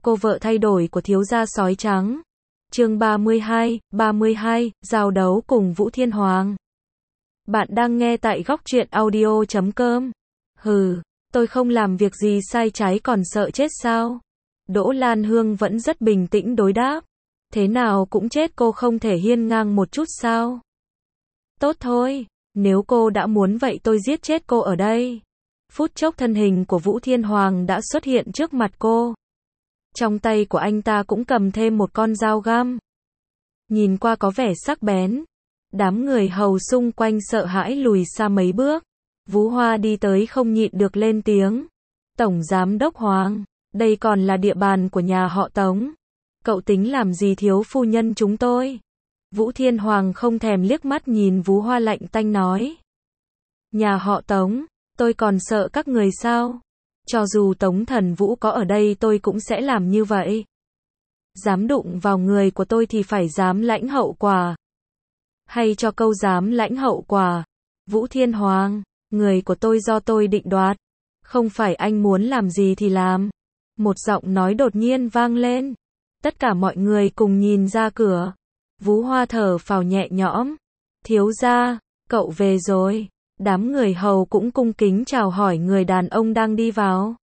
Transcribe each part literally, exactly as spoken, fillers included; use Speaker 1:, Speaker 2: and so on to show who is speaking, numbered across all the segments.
Speaker 1: Cô vợ thay đổi của thiếu gia sói trắng. Chương ba mươi hai, ba mươi hai, giao đấu cùng Vũ Thiên Hoàng. Bạn đang nghe tại góc truyện audio chấm com. Hừ, tôi không làm việc gì sai trái còn sợ chết sao? Đỗ Lan Hương vẫn rất bình tĩnh đối đáp. Thế nào cũng chết cô không thể hiên ngang một chút sao? Tốt thôi, nếu cô đã muốn vậy tôi giết chết cô ở đây. Phút chốc thân hình của Vũ Thiên Hoàng đã xuất hiện trước mặt cô. Trong tay của anh ta cũng cầm thêm một con dao găm. Nhìn qua có vẻ sắc bén. Đám người hầu xung quanh sợ hãi lùi xa mấy bước. Vũ Hoa đi tới không nhịn được lên tiếng. Tổng Giám Đốc Hoàng, đây còn là địa bàn của nhà họ Tống. Cậu tính làm gì thiếu phu nhân chúng tôi? Vũ Thiên Hoàng không thèm liếc mắt nhìn Vũ Hoa lạnh tanh nói. Nhà họ Tống, tôi còn sợ các người sao? Cho dù Tống Thần Vũ có ở đây tôi cũng sẽ làm như vậy. Dám đụng vào người của tôi thì phải dám lãnh hậu quả. Hay cho câu dám lãnh hậu quả. Vũ Thiên Hoàng, người của tôi do tôi định đoạt. Không phải anh muốn làm gì thì làm. Một giọng nói đột nhiên vang lên. Tất cả mọi người cùng nhìn ra cửa. Vũ Hoa thở phào nhẹ nhõm. Thiếu gia, cậu về rồi. Đám người hầu cũng cung kính chào hỏi người đàn ông đang đi vào.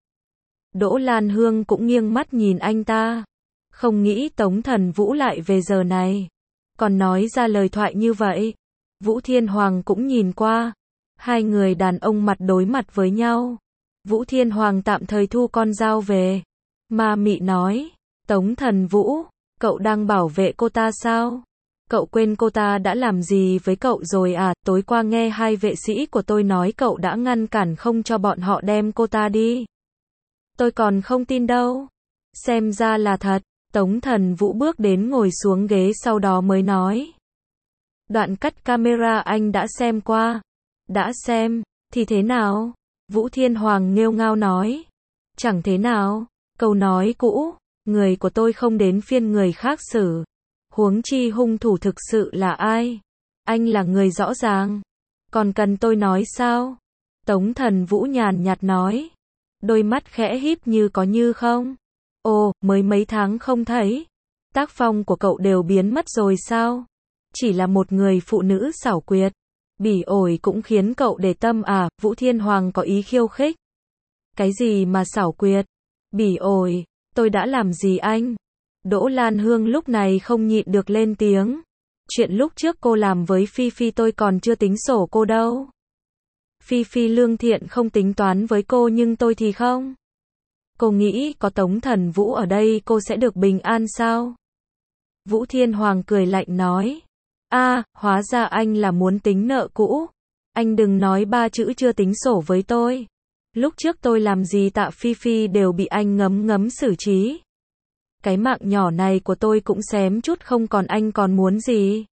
Speaker 1: Đỗ Lan Hương cũng nghiêng mắt nhìn anh ta. Không nghĩ Tống Thần Vũ lại về giờ này. Còn nói ra lời thoại như vậy. Vũ Thiên Hoàng cũng nhìn qua. Hai người đàn ông mặt đối mặt với nhau. Vũ Thiên Hoàng tạm thời thu con dao về. Ma mị nói. Tống Thần Vũ, cậu đang bảo vệ cô ta sao? Cậu quên cô ta đã làm gì với cậu rồi à? Tối qua nghe hai vệ sĩ của tôi nói cậu đã ngăn cản không cho bọn họ đem cô ta đi. Tôi còn không tin đâu. Xem ra là thật. Tống Thần Vũ bước đến ngồi xuống ghế sau đó mới nói. Đoạn cắt camera anh đã xem qua. Đã xem, thì thế nào? Vũ Thiên Hoàng nghêu ngao nói. Chẳng thế nào. Câu nói cũ, người của tôi không đến phiên người khác xử. Huống chi hung thủ thực sự là ai? Anh là người rõ ràng. Còn cần tôi nói sao? Tống Thần Vũ nhàn nhạt nói. Đôi mắt khẽ híp như có như không. Ồ, mới mấy tháng không thấy. Tác phong của cậu đều biến mất rồi sao? Chỉ là một người phụ nữ xảo quyệt. Bỉ ổi cũng khiến cậu để tâm à? Vũ Thiên Hoàng có ý khiêu khích. Cái gì mà xảo quyệt? Bỉ ổi, tôi đã làm gì anh? Đỗ Lan Hương lúc này không nhịn được lên tiếng. Chuyện lúc trước cô làm với Phi Phi tôi còn chưa tính sổ cô đâu. Phi Phi lương thiện không tính toán với cô nhưng tôi thì không. Cô nghĩ có Tống Thần Vũ ở đây cô sẽ được bình an sao? Vũ Thiên Hoàng cười lạnh nói. A, à, hóa ra anh là muốn tính nợ cũ. Anh đừng nói ba chữ chưa tính sổ với tôi. Lúc trước tôi làm gì Tạ Phi Phi đều bị anh ngấm ngấm xử trí. Cái mạng nhỏ này của tôi cũng xém chút không còn anh còn muốn gì.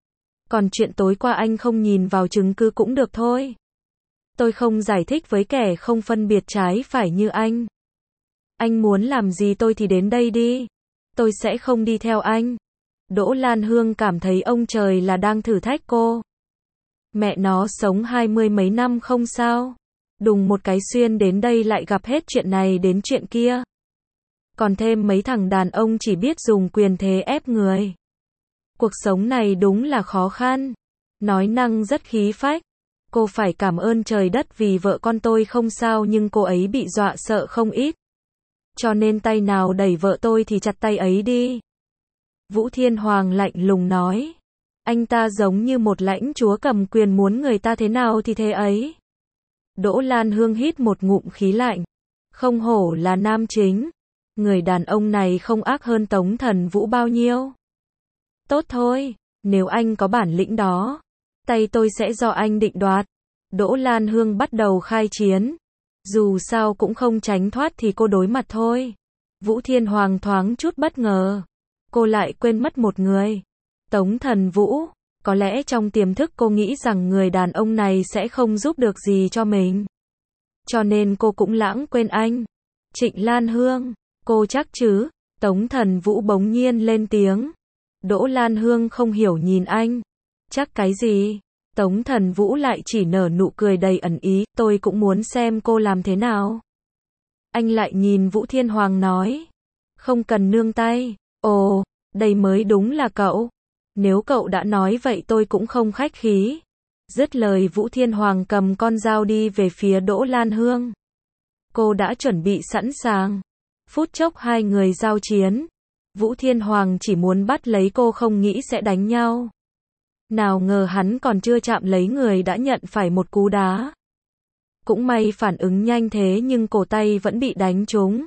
Speaker 1: Còn chuyện tối qua anh không nhìn vào chứng cứ cũng được thôi. Tôi không giải thích với kẻ không phân biệt trái phải như anh. Anh muốn làm gì tôi thì đến đây đi. Tôi sẽ không đi theo anh. Đỗ Lan Hương cảm thấy ông trời là đang thử thách cô. Mẹ nó sống hai mươi mấy năm không sao. Đùng một cái xuyên đến đây lại gặp hết chuyện này đến chuyện kia. Còn thêm mấy thằng đàn ông chỉ biết dùng quyền thế ép người. Cuộc sống này đúng là khó khăn. Nói năng rất khí phách. Cô phải cảm ơn trời đất vì vợ con tôi không sao nhưng cô ấy bị dọa sợ không ít. Cho nên tay nào đẩy vợ tôi thì chặt tay ấy đi. Vũ Thiên Hoàng lạnh lùng nói. Anh ta giống như một lãnh chúa cầm quyền muốn người ta thế nào thì thế ấy. Đỗ Lan Hương hít một ngụm khí lạnh. Không hổ là nam chính. Người đàn ông này không ác hơn Tống Thần Vũ bao nhiêu. Tốt thôi, nếu anh có bản lĩnh đó, tay tôi sẽ do anh định đoạt. Đỗ Lan Hương bắt đầu khai chiến. Dù sao cũng không tránh thoát thì cô đối mặt thôi. Vũ Thiên Hoàng thoáng chút bất ngờ. Cô lại quên mất một người. Tống Thần Vũ. Có lẽ trong tiềm thức cô nghĩ rằng người đàn ông này sẽ không giúp được gì cho mình. Cho nên cô cũng lãng quên anh. Trịnh Lan Hương. Cô chắc chứ? Tống Thần Vũ bỗng nhiên lên tiếng. Đỗ Lan Hương không hiểu nhìn anh. Chắc cái gì? Tống Thần Vũ lại chỉ nở nụ cười đầy ẩn ý. Tôi cũng muốn xem cô làm thế nào. Anh lại nhìn Vũ Thiên Hoàng nói. Không cần nương tay. Ồ, đây mới đúng là cậu. Nếu cậu đã nói vậy tôi cũng không khách khí. Dứt lời Vũ Thiên Hoàng cầm con dao đi về phía Đỗ Lan Hương. Cô đã chuẩn bị sẵn sàng. Phút chốc hai người giao chiến. Vũ Thiên Hoàng chỉ muốn bắt lấy cô không nghĩ sẽ đánh nhau. Nào ngờ hắn còn chưa chạm lấy người đã nhận phải một cú đá. Cũng may phản ứng nhanh thế nhưng cổ tay vẫn bị đánh trúng.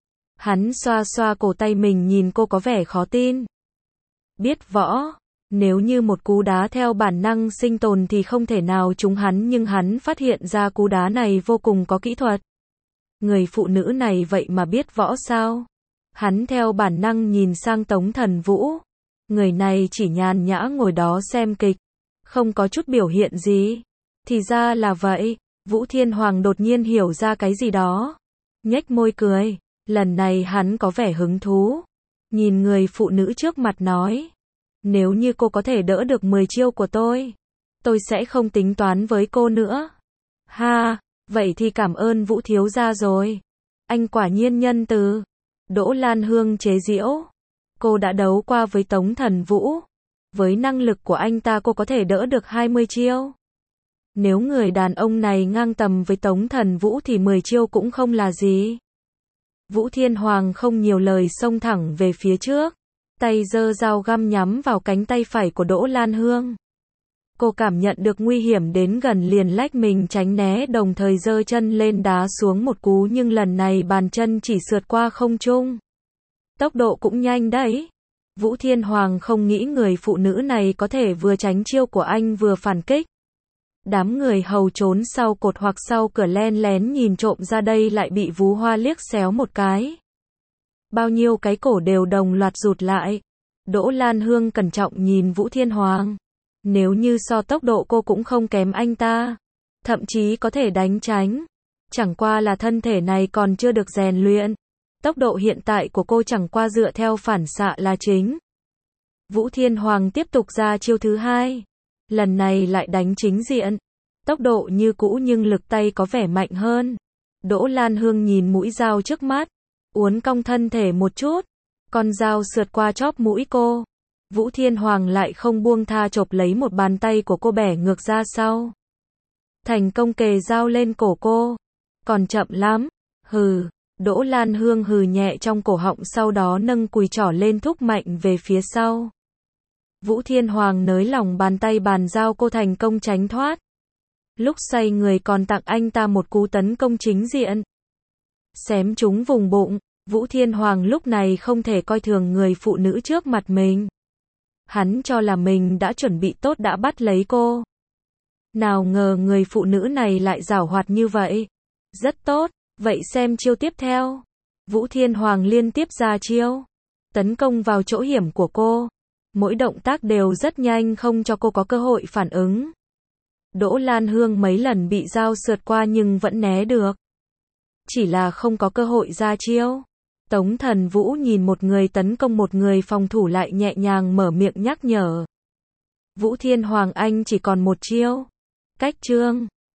Speaker 1: Hắn xoa xoa cổ tay mình nhìn cô có vẻ khó tin. Biết võ, nếu như một cú đá theo bản năng sinh tồn thì không thể nào trúng hắn nhưng hắn phát hiện ra cú đá này vô cùng có kỹ thuật. Người phụ nữ này vậy mà biết võ sao? Hắn theo bản năng nhìn sang Tống Thần Vũ. Người này chỉ nhàn nhã ngồi đó xem kịch, không có chút biểu hiện gì. Thì ra là vậy, Vũ Thiên Hoàng đột nhiên hiểu ra cái gì đó. Nhếch môi cười, lần này hắn có vẻ hứng thú. Nhìn người phụ nữ trước mặt nói. Nếu như cô có thể đỡ được mười chiêu của tôi, tôi sẽ không tính toán với cô nữa. Ha, vậy thì cảm ơn Vũ thiếu gia rồi. Anh quả nhiên nhân từ. Đỗ Lan Hương chế giễu. Cô đã đấu qua với Tống Thần Vũ. Với năng lực của anh ta cô có thể đỡ được hai mươi chiêu. Nếu người đàn ông này ngang tầm với Tống Thần Vũ thì mười chiêu cũng không là gì. Vũ Thiên Hoàng không nhiều lời xông thẳng về phía trước. Tay giơ dao găm nhắm vào cánh tay phải của Đỗ Lan Hương. Cô cảm nhận được nguy hiểm đến gần liền lách mình tránh né đồng thời giơ chân lên đá xuống một cú nhưng lần này bàn chân chỉ sượt qua không trung. Tốc độ cũng nhanh đấy. Vũ Thiên Hoàng không nghĩ người phụ nữ này có thể vừa tránh chiêu của anh vừa phản kích. Đám người hầu trốn sau cột hoặc sau cửa len lén nhìn trộm ra đây lại bị Vú Hoa liếc xéo một cái. Bao nhiêu cái cổ đều đồng loạt rụt lại. Đỗ Lan Hương cẩn trọng nhìn Vũ Thiên Hoàng. Nếu như so tốc độ cô cũng không kém anh ta. Thậm chí có thể đánh tránh. Chẳng qua là thân thể này còn chưa được rèn luyện. Tốc độ hiện tại của cô chẳng qua dựa theo phản xạ là chính. Vũ Thiên Hoàng tiếp tục ra chiêu thứ hai. Lần này lại đánh chính diện. Tốc độ như cũ nhưng lực tay có vẻ mạnh hơn. Đỗ Lan Hương nhìn mũi dao trước mắt. Uốn cong thân thể một chút. Con dao sượt qua chóp mũi cô. Vũ Thiên Hoàng lại không buông tha chộp lấy một bàn tay của cô bẻ ngược ra sau. Thành công kề dao lên cổ cô. Còn chậm lắm. Hừ. Đỗ Lan Hương hừ nhẹ trong cổ họng sau đó nâng cùi trỏ lên thúc mạnh về phía sau. Vũ Thiên Hoàng nới lỏng bàn tay bàn dao cô thành công tránh thoát. Lúc xoay người còn tặng anh ta một cú tấn công chính diện. Xém trúng vùng bụng. Vũ Thiên Hoàng lúc này không thể coi thường người phụ nữ trước mặt mình. Hắn cho là mình đã chuẩn bị tốt đã bắt lấy cô. Nào ngờ người phụ nữ này lại giảo hoạt như vậy. Rất tốt, vậy xem chiêu tiếp theo. Vũ Thiên Hoàng liên tiếp ra chiêu. Tấn công vào chỗ hiểm của cô. Mỗi động tác đều rất nhanh không cho cô có cơ hội phản ứng. Đỗ Lan Hương mấy lần bị dao sượt qua nhưng vẫn né được. Chỉ là không có cơ hội ra chiêu. Tống Thần Vũ nhìn một người tấn công một người phòng thủ lại nhẹ nhàng mở miệng nhắc nhở. Vũ Thiên Hoàng anh chỉ còn một chiêu. Cách chương